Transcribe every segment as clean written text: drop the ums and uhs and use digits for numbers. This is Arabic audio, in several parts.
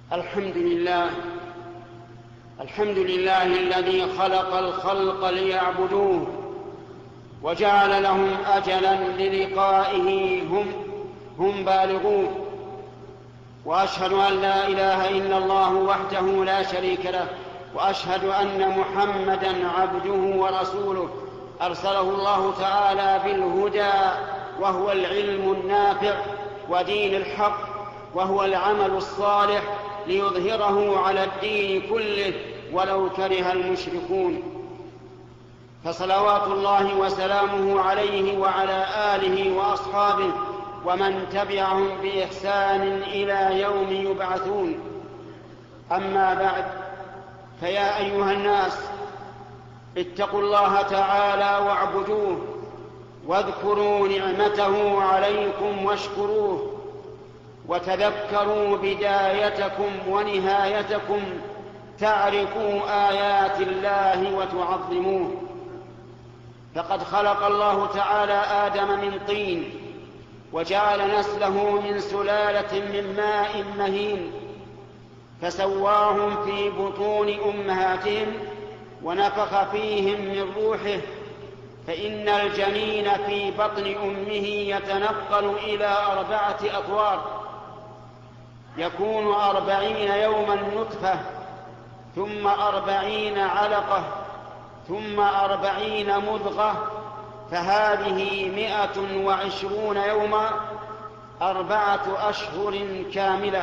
الحمد لله الذي خلق الخلق ليعبدوه وجعل لهم أجلا للقائه هم بالغوه، وأشهد أن لا إله إلا الله وحده لا شريك له، وأشهد أن محمدا عبده ورسوله أرسله الله تعالى بالهدى وهو العلم النافع ودين الحق وهو العمل الصالح ليظهره على الدين كله ولو كره المشركون. فصلوات الله وسلامه عليه وعلى آله وأصحابه ومن تبعهم بإحسان إلى يوم يبعثون. أما بعد، فيا أيها الناس، اتقوا الله تعالى واعبدوه واذكروا نعمته عليكم واشكروه، وتذكروا بدايتكم ونهايتكم تعرفوا آيات الله وتعظموه. فقد خلق الله تعالى آدم من طين، وجعل نسله من سلالة من ماء مهين، فسواهم في بطون أمهاتهم ونفخ فيهم من روحه، فإن الجنين في بطن أمه يتنقل إلى 4 أطوار، يكون 40 يوما نطفة، ثم 40 علقة، ثم 40 مضغة، فهذه 120 يوما، 4 أشهر كاملة.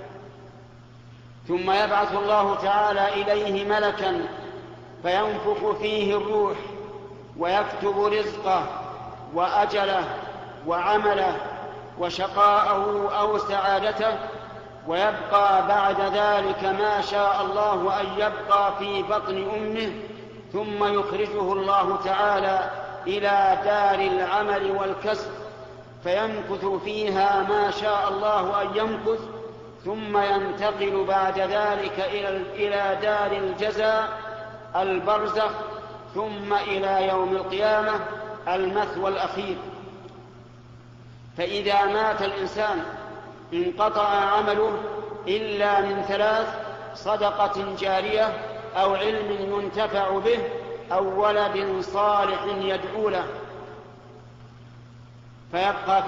ثم يبعث الله تعالى إليه ملكا فينفخ فيه الروح ويكتب رزقه وأجله وعمله وشقاءه أو سعادته، ويبقى بعد ذلك ما شاء الله أن يبقى في بطن أمه، ثم يخرجه الله تعالى إلى دار العمل والكسب فيمكث فيها ما شاء الله أن يمكث، ثم ينتقل بعد ذلك إلى دار الجزاء البرزخ، ثم إلى يوم القيامة المثوى الأخير. فإذا مات الإنسان انقطع عمله إلا من 3: صدقة جارية، أو علم ينتفع به، أو ولد صالح يدعو له. فيبقى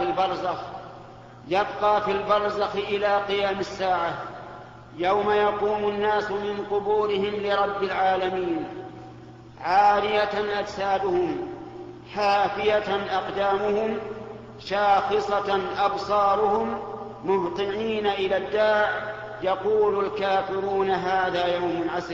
في البرزخ إلى قيام الساعة، يوم يقوم الناس من قبورهم لرب العالمين، عارية أجسادهم، حافية أقدامهم، شاخصة أبصارهم، مهطعين إلى الداع، يقول الكافرون هذا يوم عسر.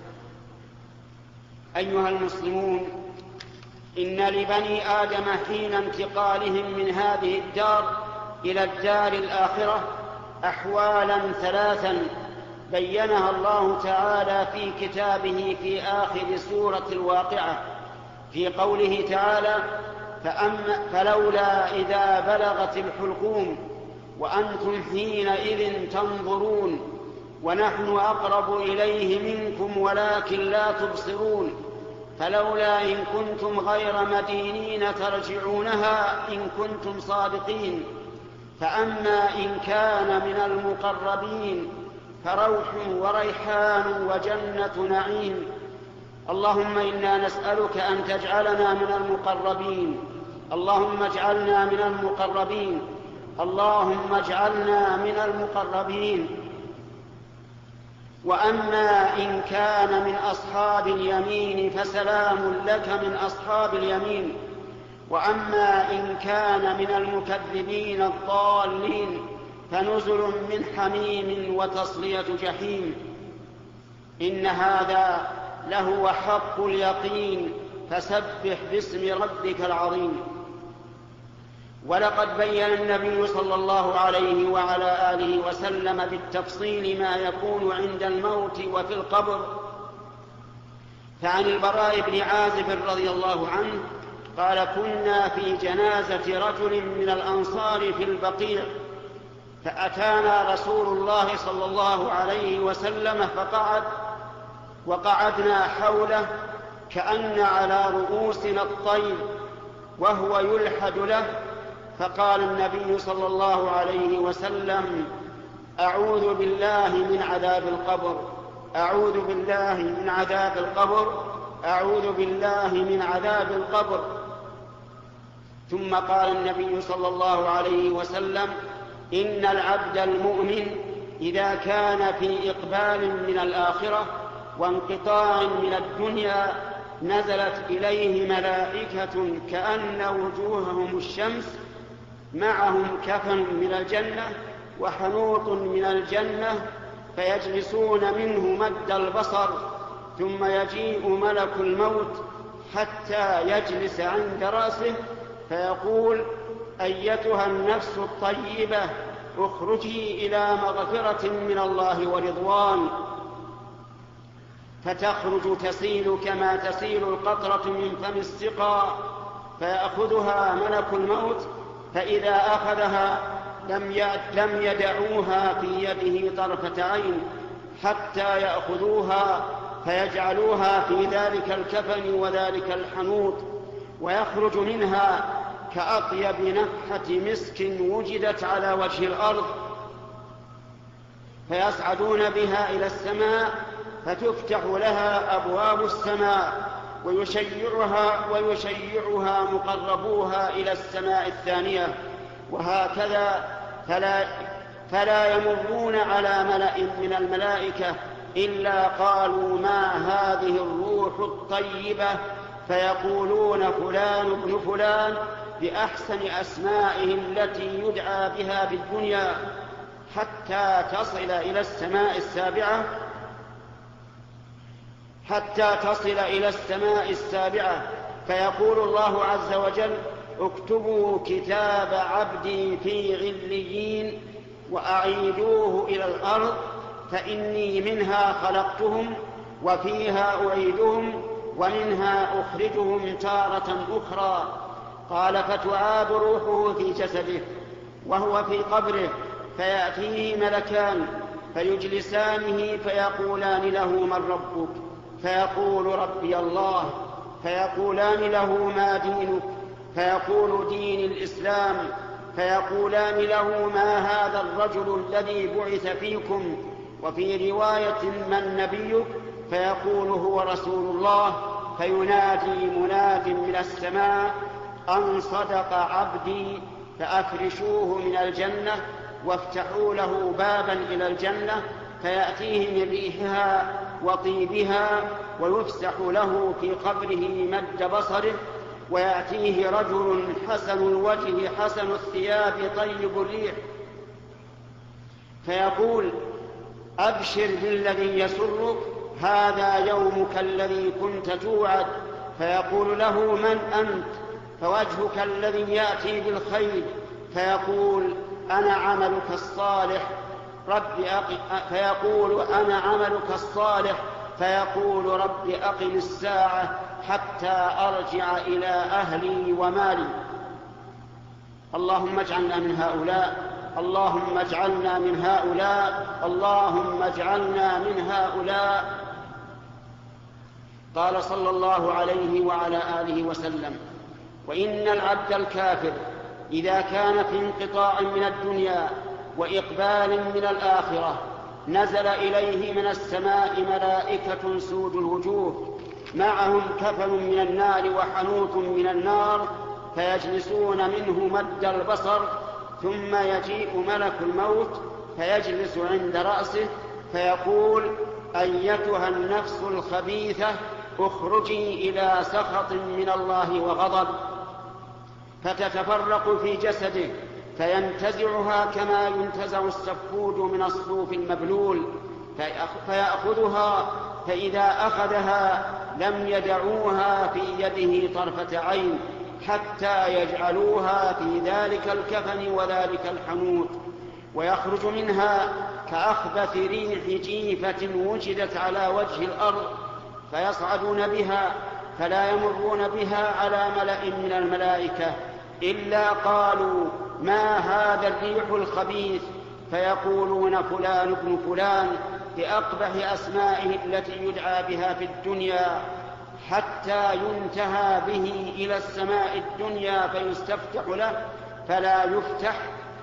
أيها المسلمون، إن لبني آدم حين انتقالهم من هذه الدار إلى الدار الآخرة أحوالا 3 بيّنها الله تعالى في كتابه في آخر سورة الواقعة، في قوله تعالى: فلولا إذا بلغت الحلقوم وأنتم حينئذ تنظرون ونحن أقرب إليه منكم ولكن لا تبصرون، فلولا إن كنتم غير مدينين ترجعونها إن كنتم صادقين، فأما إن كان من المقربين فروح وريحان وجنة نعيم. اللهم إنا نسألك أن تجعلنا من المقربين، اللهم اجعلنا من المقربين، اللهم اجعلنا من المقربين. وأما إن كان من أصحاب اليمين فسلام لك من أصحاب اليمين، وأما إن كان من المكذبين الضالين فنزل من حميم وتصلية جحيم. إن هذا لهو حق اليقين، فسبح باسم ربك العظيم. ولقد بين النبي صلى الله عليه وعلى آله وسلم بالتفصيل ما يكون عند الموت وفي القبر. فعن البراء بن عازب رضي الله عنه قال: كنا في جنازة رجل من الأنصار في البقيع، فأتانا رسول الله صلى الله عليه وسلم فقعد، وقعدنا حوله كأن على رؤوسنا الطير وهو يلحد له، فقال النبي صلى الله عليه وسلم: أعوذ بالله من عذاب القبر، أعوذ بالله من عذاب القبر، أعوذ بالله من عذاب القبر. ثم قال النبي صلى الله عليه وسلم: إن العبد المؤمن إذا كان في إقبال من الآخرة وانقطاع من الدنيا نزلت إليه ملائكة كأن وجوههم الشمس، معهم كفن من الجنة وحنوط من الجنة، فيجلسون منه مد البصر، ثم يجيء ملك الموت حتى يجلس عند رأسه فيقول: أيتها النفس الطيبة اخرجي إلى مغفرة من الله ورضوان. فتخرج تسيل كما تسيل القطرة من فم السقا، فيأخذها ملك الموت، فإذا أخذها لم يدعوها في يده طرفة عين حتى يأخذوها فيجعلوها في ذلك الكفن وذلك الحنوط، ويخرج منها كأطيب نفحة مسك وجدت على وجه الأرض، فيصعدون بها إلى السماء، فتفتح لها أبواب السماء، ويشيعها مقربوها إلى السماء الثانية، وهكذا فلا يمرون على ملأ من الملائكة إلا قالوا: ما هذه الروح الطيبة؟ فيقولون: فلان ابن فلان، بأحسن أسمائه التي يدعى بها بالدنيا، حتى تصل إلى السماء السابعة، فيقول الله عز وجل: اكتبوا كتاب عبدي في عليين وأعيدوه إلى الأرض، فإني منها خلقتهم وفيها أعيدهم ومنها أخرجهم تارة أخرى. قال: فتعاد روحه في جسده وهو في قبره، فيأتيه ملكان فيجلسانه فيقولان له: من ربك؟ فيقول: ربي الله. فيقولان له: ما دينك؟ فيقول: دين الإسلام. فيقولان له: ما هذا الرجل الذي بعث فيكم؟ وفي رواية: من نبيك؟ فيقول: هو رسول الله. فينادي مناد من السماء: أن صدق عبدي، فأفرشوه من الجنة وافتحوا له بابا إلى الجنة، فيأتيه من ريحها وطيبها، ويفسح له في قبره مد بصره، ويأتيه رجل حسن الوجه حسن الثياب طيب الريح، فيقول: أبشر بالذي يسرك، هذا يومك الذي كنت توعد. فيقول له: من أنت؟ فوجهك الذي يأتي بالخير. فيقول: أنا عملك الصالح، فيقول: أنا عملك الصالح. فيقول: رب أقم الساعة حتى أرجع إلى أهلي ومالي. اللهم اجعلنا من هؤلاء، اللهم اجعلنا من هؤلاء، اللهم اجعلنا من هؤلاء. قال صلى الله عليه وعلى آله وسلم: وإن العبد الكافر إذا كان في انقطاع من الدنيا وإقبال من الآخرة نزل إليه من السماء ملائكة سود الوجوه، معهم كفن من النار وحنوط من النار، فيجلسون منه مد البصر، ثم يجيء ملك الموت فيجلس عند رأسه فيقول: أيتها النفس الخبيثة اخرجي إلى سخط من الله وغضب. فتتفرق في جسده فينتزعها كما ينتزع السفود من الصوف المبلول، فيأخذها، فإذا أخذها لم يدعوها في يده طرفة عين حتى يجعلوها في ذلك الكفن وذلك الحنوط، ويخرج منها كأخبث ريح جيفة وجدت على وجه الأرض، فيصعدون بها فلا يمرون بها على ملأ من الملائكة إلا قالوا: ما هذا الريح الخبيث؟ فيقولون: فلان ابن فلان، بأقبح أسمائه التي يدعى بها في الدنيا، حتى ينتهى به إلى السماء الدنيا فيستفتح له فلا يفتح،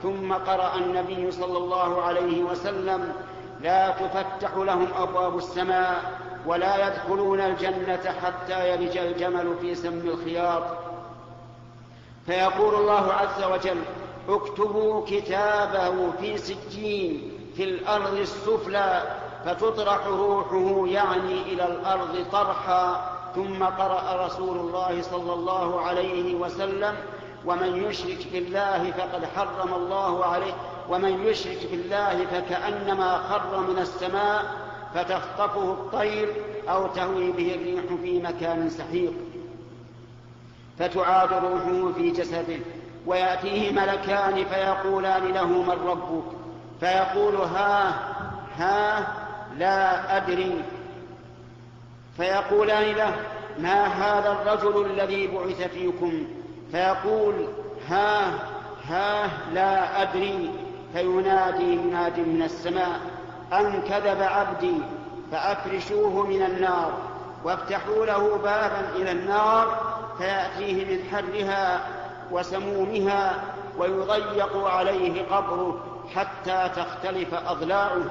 ثم قرأ النبي صلى الله عليه وسلم: لا تفتح لهم أبواب السماء ولا يدخلون الجنة حتى يلج الجمل في سم الخياط. فيقول الله عز وجل: اكتبوا كتابه في سجين في الأرض السفلى، فتطرح روحه يعني إلى الأرض طرحا. ثم قرأ رسول الله صلى الله عليه وسلم: ومن يشرك بالله فقد حرم الله عليه، ومن يشرك بالله فكأنما خر من السماء فتخطفه الطير أو تهوي به الريح في مكان سحيق. فتعاد روحه في جسده، ويأتيه ملكان فيقولان له: من ربك؟ فيقول: ها لا أدري. فيقولان له: ما هذا الرجل الذي بعث فيكم؟ فيقول: ها لا أدري. فينادي مناد من السماء: أن كذب عبدي، فأفرشوه من النار وافتحوا له بابا إلى النار، فيأتيه من حرها وسمومها، ويضيق عليه قبره حتى تختلف أضلاعه.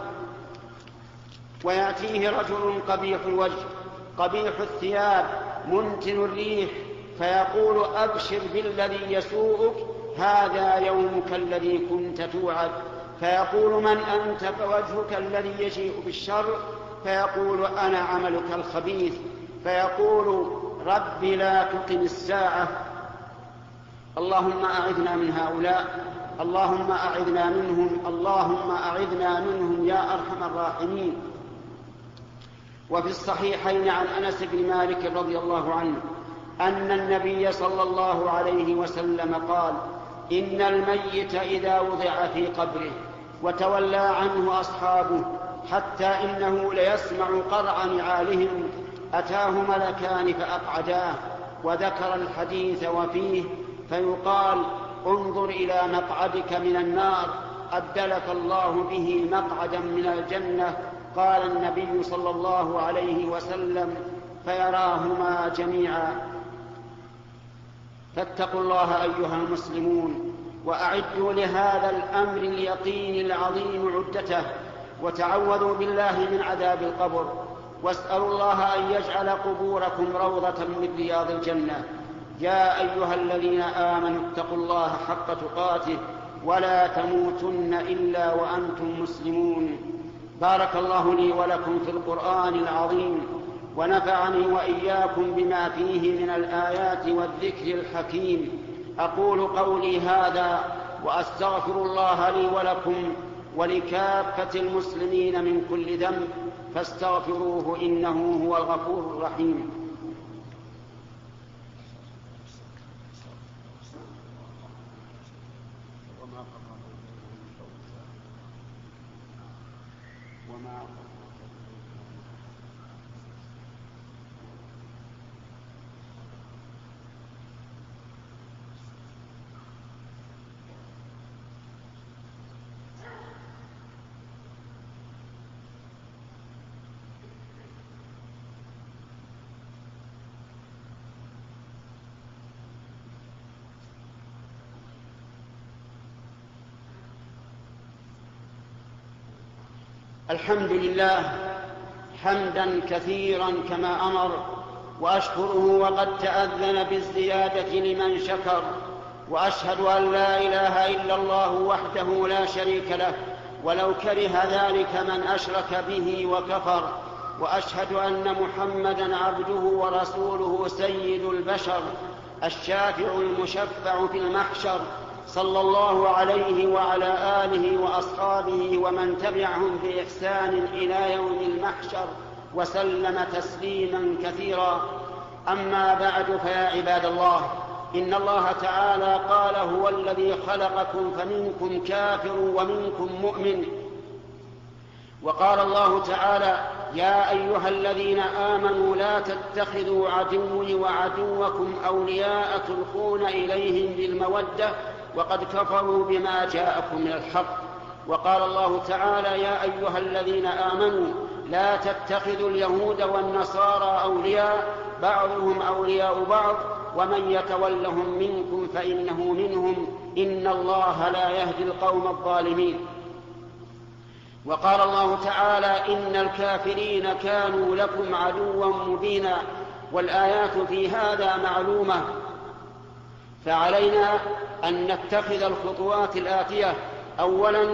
ويأتيه رجل قبيح الوجه قبيح الثياب منتن الريح، فيقول: أبشر بالذي يسوءك، هذا يومك الذي كنت توعد. فيقول: من أنت؟ فوجهك الذي يجيء بالشر. فيقول: أنا عملك الخبيث. فيقول: رب لا تقم الساعة. اللهم أعذنا من هؤلاء، اللهم أعذنا منهم، اللهم أعذنا منهم يا أرحم الراحمين. وفي الصحيحين عن أنس بن مالك رضي الله عنه أن النبي صلى الله عليه وسلم قال: إن الميت إذا وضع في قبره وتولى عنه أصحابه حتى إنه ليسمع قرع نعالهم، أتاه ملكان فأقعداه. وذكر الحديث وفيه: فيقال: انظر إلى مقعدك من النار، أبدلك الله به مقعدا من الجنة. قال النبي صلى الله عليه وسلم: فيراهما جميعا. فاتقوا الله أيها المسلمون، وأعدوا لهذا الأمر اليقين العظيم عدته، وتعوذوا بالله من عذاب القبر، واسألوا الله أن يجعل قبوركم روضة من رياض الجنة. يا أيها الذين آمنوا اتقوا الله حق تقاته ولا تموتن إلا وأنتم مسلمون. بارك الله لي ولكم في القرآن العظيم، ونفعني وإياكم بما فيه من الآيات والذكر الحكيم. أقول قولي هذا وأستغفر الله لي ولكم ولكافة المسلمين من كل ذنب، فاستغفروه إنه هو الغفور الرحيم. الحمد لله حمدا كثيرا كما أمر، وأشكره وقد تأذن بالزيادة لمن شكر، وأشهد أن لا إله إلا الله وحده لا شريك له، ولو كره ذلك من أشرك به وكفر. وأشهد أن محمدا عبده ورسوله سيد البشر، الشافع المشفع في المحشر، صلى الله عليه وعلى آله وأصحابه ومن تبعهم بإحسان إلى يوم المحشر، وسلم تسليما كثيرا. أما بعد، فيا عباد الله، إن الله تعالى قال: هو الذي خلقكم فمنكم كافر ومنكم مؤمن. وقال الله تعالى: يا أيها الذين آمنوا لا تتخذوا عدوي وعدوكم أولياء تلقون إليهم بالمودة وقد كفروا بما جاءكم من الحق. وقال الله تعالى: يا أيها الذين آمنوا لا تتخذوا اليهود والنصارى أولياء بعضهم أولياء بعض ومن يتولهم منكم فإنه منهم إن الله لا يهدي القوم الظالمين. وقال الله تعالى: إن الكافرين كانوا لكم عدوا مبينا. والآيات في هذا معلومة، فعلينا أن نتخذ الخطوات الآتية. أولا،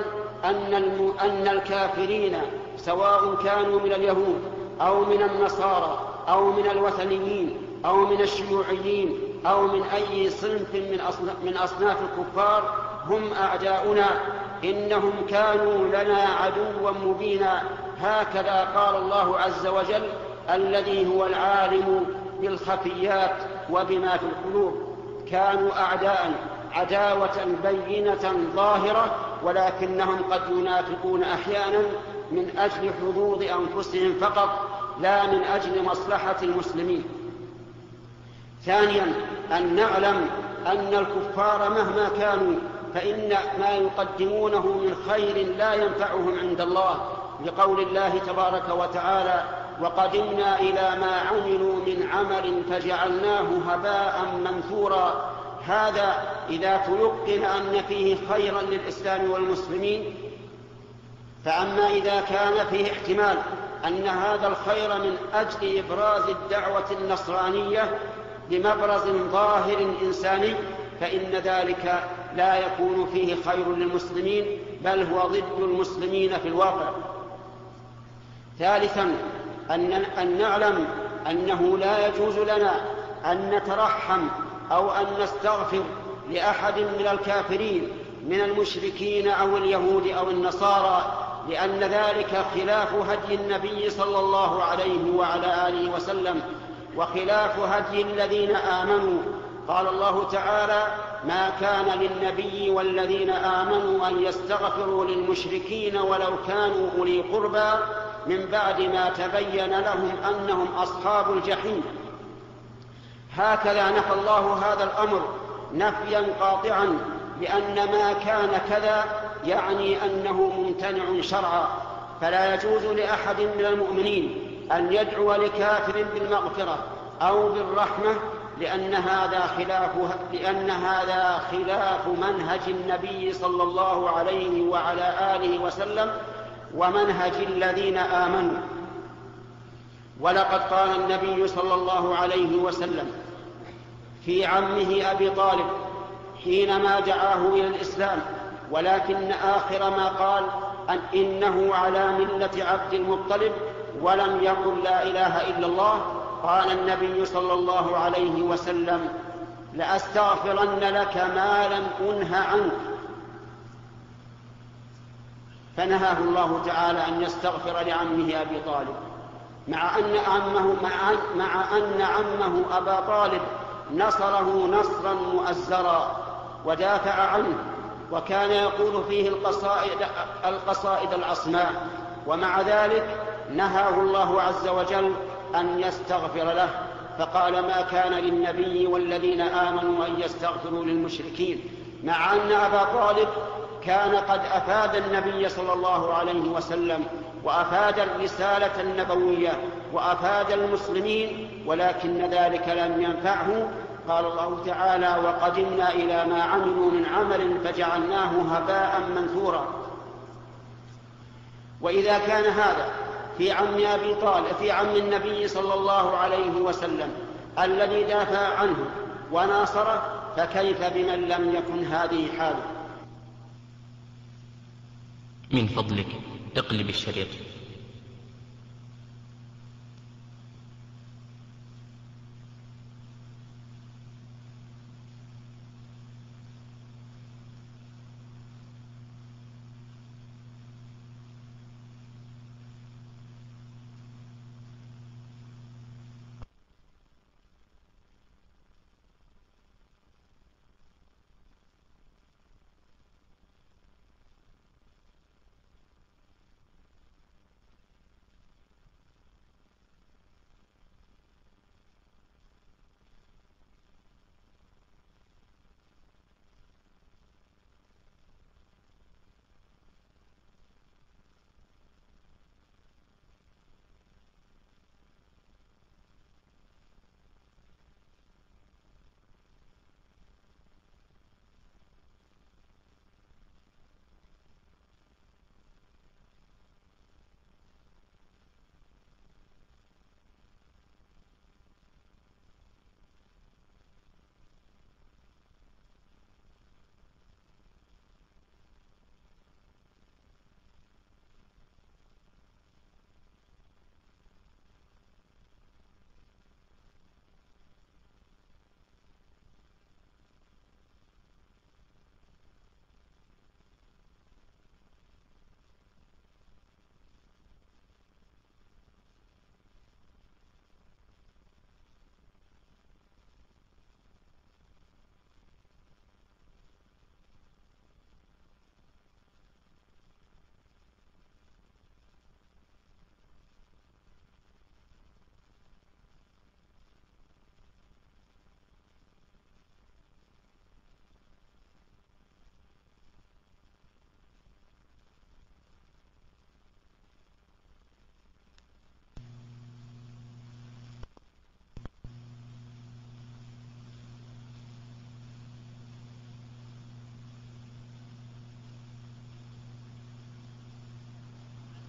أن الكافرين سواء كانوا من اليهود أو من النصارى أو من الوثنيين أو من الشيوعيين أو من أي صنف من أصناف الكفار هم أعداؤنا، إنهم كانوا لنا عدوا مبينا. هكذا قال الله عز وجل الذي هو العالم بالخفيات وبما في القلوب. كانوا أعداء عداوة بينة ظاهرة، ولكنهم قد ينافقون أحيانا من أجل حظوظ أنفسهم فقط، لا من أجل مصلحة المسلمين. ثانيا، أن نعلم أن الكفار مهما كانوا فإن ما يقدمونه من خير لا ينفعهم عند الله، لقول الله تبارك وتعالى: وقدمنا إلى ما عملوا من عمل فجعلناه هباء منثورا. هذا إذا تيقن أن فيه خيرا للإسلام والمسلمين. فأما إذا كان فيه احتمال أن هذا الخير من أجل إبراز الدعوة النصرانية بمبرز ظاهر إنساني، فإن ذلك لا يكون فيه خير للمسلمين، بل هو ضد المسلمين في الواقع. ثالثا، أن نعلم أنه لا يجوز لنا أن نترحم أو أن نستغفر لأحد من الكافرين من المشركين أو اليهود أو النصارى، لأن ذلك خلاف هدي النبي صلى الله عليه وعلى آله وسلم وخلاف هدي الذين آمنوا. قال الله تعالى: ما كان للنبي والذين آمنوا أن يستغفروا للمشركين ولو كانوا أولي قربى من بعد ما تبين لهم أنهم أصحاب الجحيم. هكذا نفى الله هذا الأمر نفيا قاطعا، لأن ما كان كذا يعني أنه ممتنع شرعا. فلا يجوز لأحد من المؤمنين أن يدعو لكافر بالمغفرة أو بالرحمة، لأن هذا خلاف منهج النبي صلى الله عليه وعلى آله وسلم ومنهج الذين آمنوا. ولقد قال النبي صلى الله عليه وسلم في عمه أبي طالب حينما دعاه إلى الإسلام، ولكن آخر ما قال إنه على ملة عبد المطلب ولم يقل لا إله إلا الله. قال النبي صلى الله عليه وسلم: لأستغفرن لك ما لم أنه عنك. فنهاه الله تعالى أن يستغفر لعمه أبي طالب، مع أن عمه أبا طالب نصره نصرا مؤزرا ودافع عنه، وكان يقول فيه القصائد العصماء، ومع ذلك نهاه الله عز وجل أن يستغفر له، فقال: ما كان للنبي والذين آمنوا أن يستغفروا للمشركين، مع أن أبا طالب كان قد أفاد النبي صلى الله عليه وسلم وأفاد الرسالة النبوية وأفاد المسلمين، ولكن ذلك لم ينفعه. قال الله تعالى: وقدمنا إلى ما عملوا من عمل فجعلناه هباء منثورا. وإذا كان هذا في عم أبي طالب في عم النبي صلى الله عليه وسلم الذي دافع عنه وناصره، فكيف بمن لم يكن هذه حاله؟ من فضلك اقلب الشريط.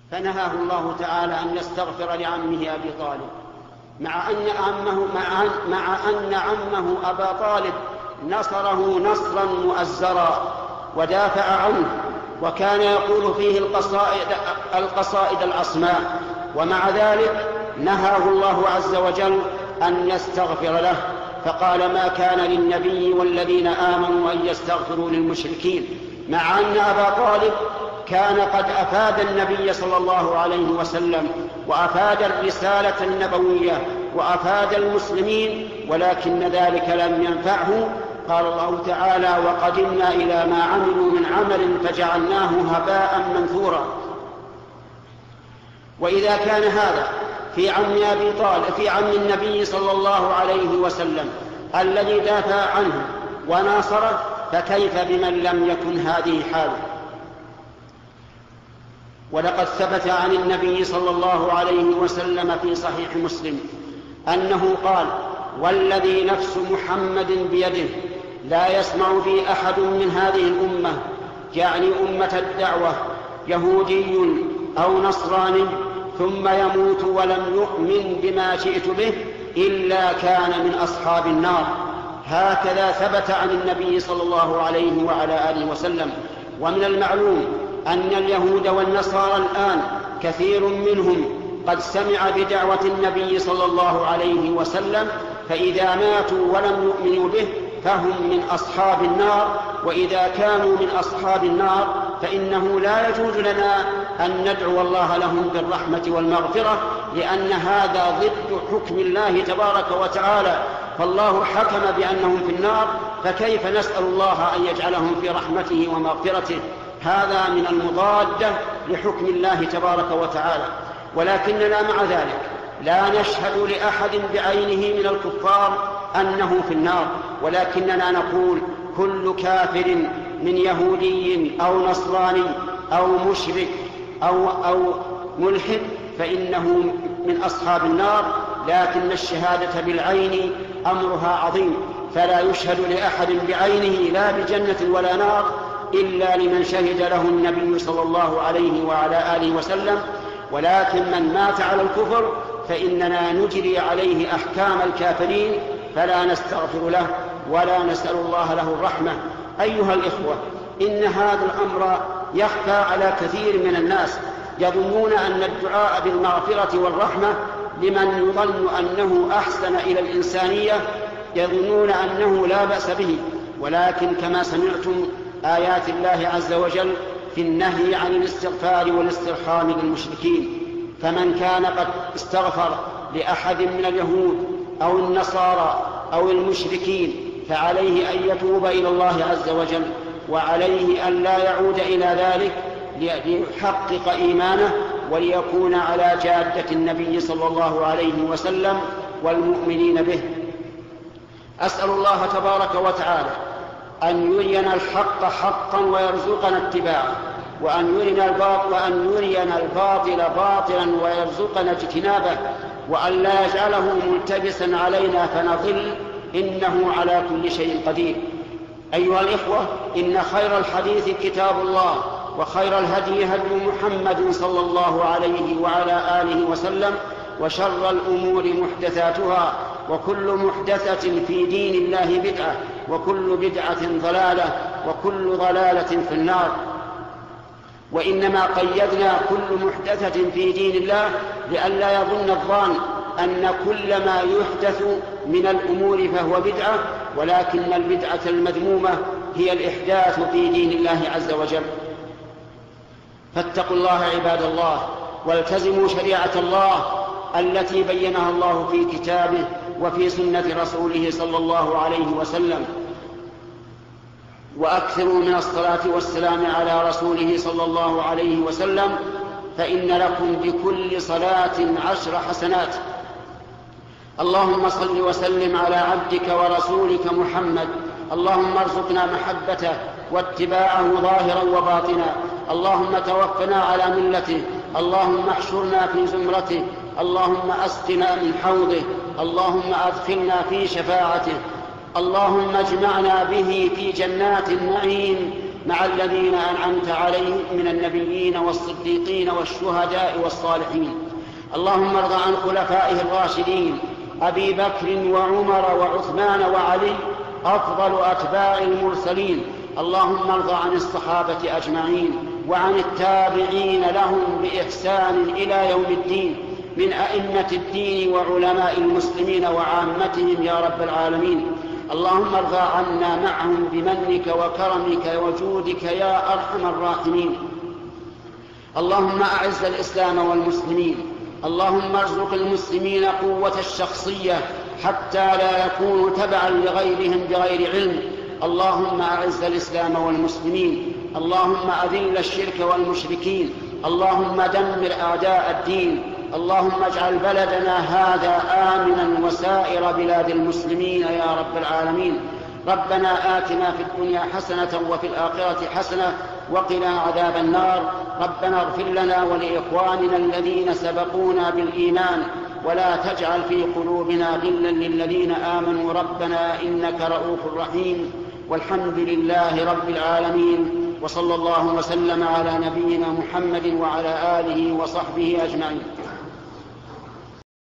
فنهاه الله تعالى أن يستغفر لعمه أبي طالب، مع أن عمه أبا طالب نصره نصرا مؤزرا ودافع عنه، وكان يقول فيه القصائد الأصماء، ومع ذلك نهاه الله عز وجل أن يستغفر له، فقال: ما كان للنبي والذين آمنوا أن يستغفروا للمشركين، مع أن أبا طالب كان قد أفاد النبي صلى الله عليه وسلم وأفاد الرسالة النبوية وأفاد المسلمين، ولكن ذلك لم ينفعه. قال الله تعالى: وقدمنا إلى ما عملوا من عمل فجعلناه هباء منثورا. وإذا كان هذا في عم أبي طالب في عم النبي صلى الله عليه وسلم الذي دافع عنه وناصره، فكيف بمن لم يكن هذه حاله؟ ولقد ثبت عن النبي صلى الله عليه وسلم في صحيح مسلم أنه قال: والذي نفس محمد بيده لا يسمع بي أحد من هذه الأمة، يعني أمة الدعوة، يهودي أو نصراني، ثم يموت ولم يؤمن بما جئت به إلا كان من أصحاب النار. هكذا ثبت عن النبي صلى الله عليه وعلى آله وسلم. ومن المعلوم أن اليهود والنصارى الآن كثير منهم قد سمع بدعوة النبي صلى الله عليه وسلم، فإذا ماتوا ولم يؤمنوا به فهم من أصحاب النار. وإذا كانوا من أصحاب النار فإنه لا يجوز لنا أن ندعو الله لهم بالرحمة والمغفرة، لأن هذا ضد حكم الله تبارك وتعالى، فالله حكم بأنهم في النار، فكيف نسأل الله أن يجعلهم في رحمته ومغفرته؟ هذا من المضادة لحكم الله تبارك وتعالى. ولكننا مع ذلك لا نشهد لأحد بعينه من الكفار أنه في النار، ولكننا نقول: كل كافر من يهودي أو نصراني أو مشرك أو ملحد فإنه من أصحاب النار. لكن الشهادة بالعين أمرها عظيم، فلا يشهد لأحد بعينه لا بجنة ولا نار إلا لمن شهد له النبي صلى الله عليه وعلى آله وسلم. ولكن من مات على الكفر فإننا نجري عليه أحكام الكافرين، فلا نستغفر له ولا نسأل الله له الرحمة. أيها الإخوة، إن هذا الأمر يخفى على كثير من الناس، يظنون أن الدعاء بالمغفرة والرحمة لمن يظن أنه أحسن إلى الإنسانية يظنون أنه لا بأس به، ولكن كما سمعتم آيات الله عز وجل في النهي عن الاستغفار والاسترحام للمشركين. فمن كان قد استغفر لأحد من اليهود أو النصارى أو المشركين فعليه أن يتوب إلى الله عز وجل، وعليه أن لا يعود إلى ذلك ليحقق إيمانه وليكون على جادة النبي صلى الله عليه وسلم والمؤمنين به. أسأل الله تبارك وتعالى أن يرينا الحق حقا ويرزقنا اتباعه، وأن يرينا الباطل باطلا ويرزقنا اجتنابه، وأن لا يجعله ملتبسا علينا فنضل، إنه على كل شيء قدير. أيها الإخوة، إن خير الحديث كتاب الله، وخير الهدي هدي محمد صلى الله عليه وعلى آله وسلم، وشر الأمور محدثاتها، وكل محدثة في دين الله بدعة، وكل بدعة ضلالة، وكل ضلالة في النار. وإنما قيدنا كل محدثة في دين الله لئلا يظن الظان أن كل ما يحدث من الأمور فهو بدعة، ولكن البدعة المذمومة هي الإحداث في دين الله عز وجل. فاتقوا الله عباد الله، والتزموا شريعة الله التي بينها الله في كتابه وفي سنة رسوله صلى الله عليه وسلم، وأكثروا من الصلاة والسلام على رسوله صلى الله عليه وسلم، فإن لكم بكل صلاة 10 حسنات. اللهم صل وسلم على عبدك ورسولك محمد، اللهم ارزقنا محبته واتباعه ظاهرا وباطنا، اللهم توفنا على ملته، اللهم احشرنا في زمرته، اللهم اسقنا من حوضه، اللهم ادخلنا في شفاعته، اللهم اجمعنا به في جنات النعيم مع الذين أنعمت عليهم من النبيين والصديقين والشهداء والصالحين. اللهم ارض عن خلفائه الراشدين أبي بكر وعمر وعثمان وعلي أفضل أتباع المرسلين. اللهم ارض عن الصحابة أجمعين وعن التابعين لهم بإحسان إلى يوم الدين من أئمة الدين وعلماء المسلمين وعامتهم يا رب العالمين. اللهم ارض عنا معهم بمنك وكرمك وجودك يا أرحم الراحمين. اللهم أعز الإسلام والمسلمين. اللهم ارزق المسلمين قوة الشخصية حتى لا يكونوا تبعا لغيرهم بغير علم. اللهم أعز الإسلام والمسلمين. اللهم أذل الشرك والمشركين. اللهم دمر أعداء الدين. اللهم اجعل بلدنا هذا آمنا وسائر بلاد المسلمين يا رب العالمين. ربنا آتنا في الدنيا حسنة وفي الآخرة حسنة وقنا عذاب النار. ربنا اغفر لنا ولإخواننا الذين سبقونا بالإيمان ولا تجعل في قلوبنا غلا للذين آمنوا ربنا إنك رؤوف رحيم. والحمد لله رب العالمين، وصلى الله وسلم على نبينا محمد وعلى آله وصحبه أجمعين.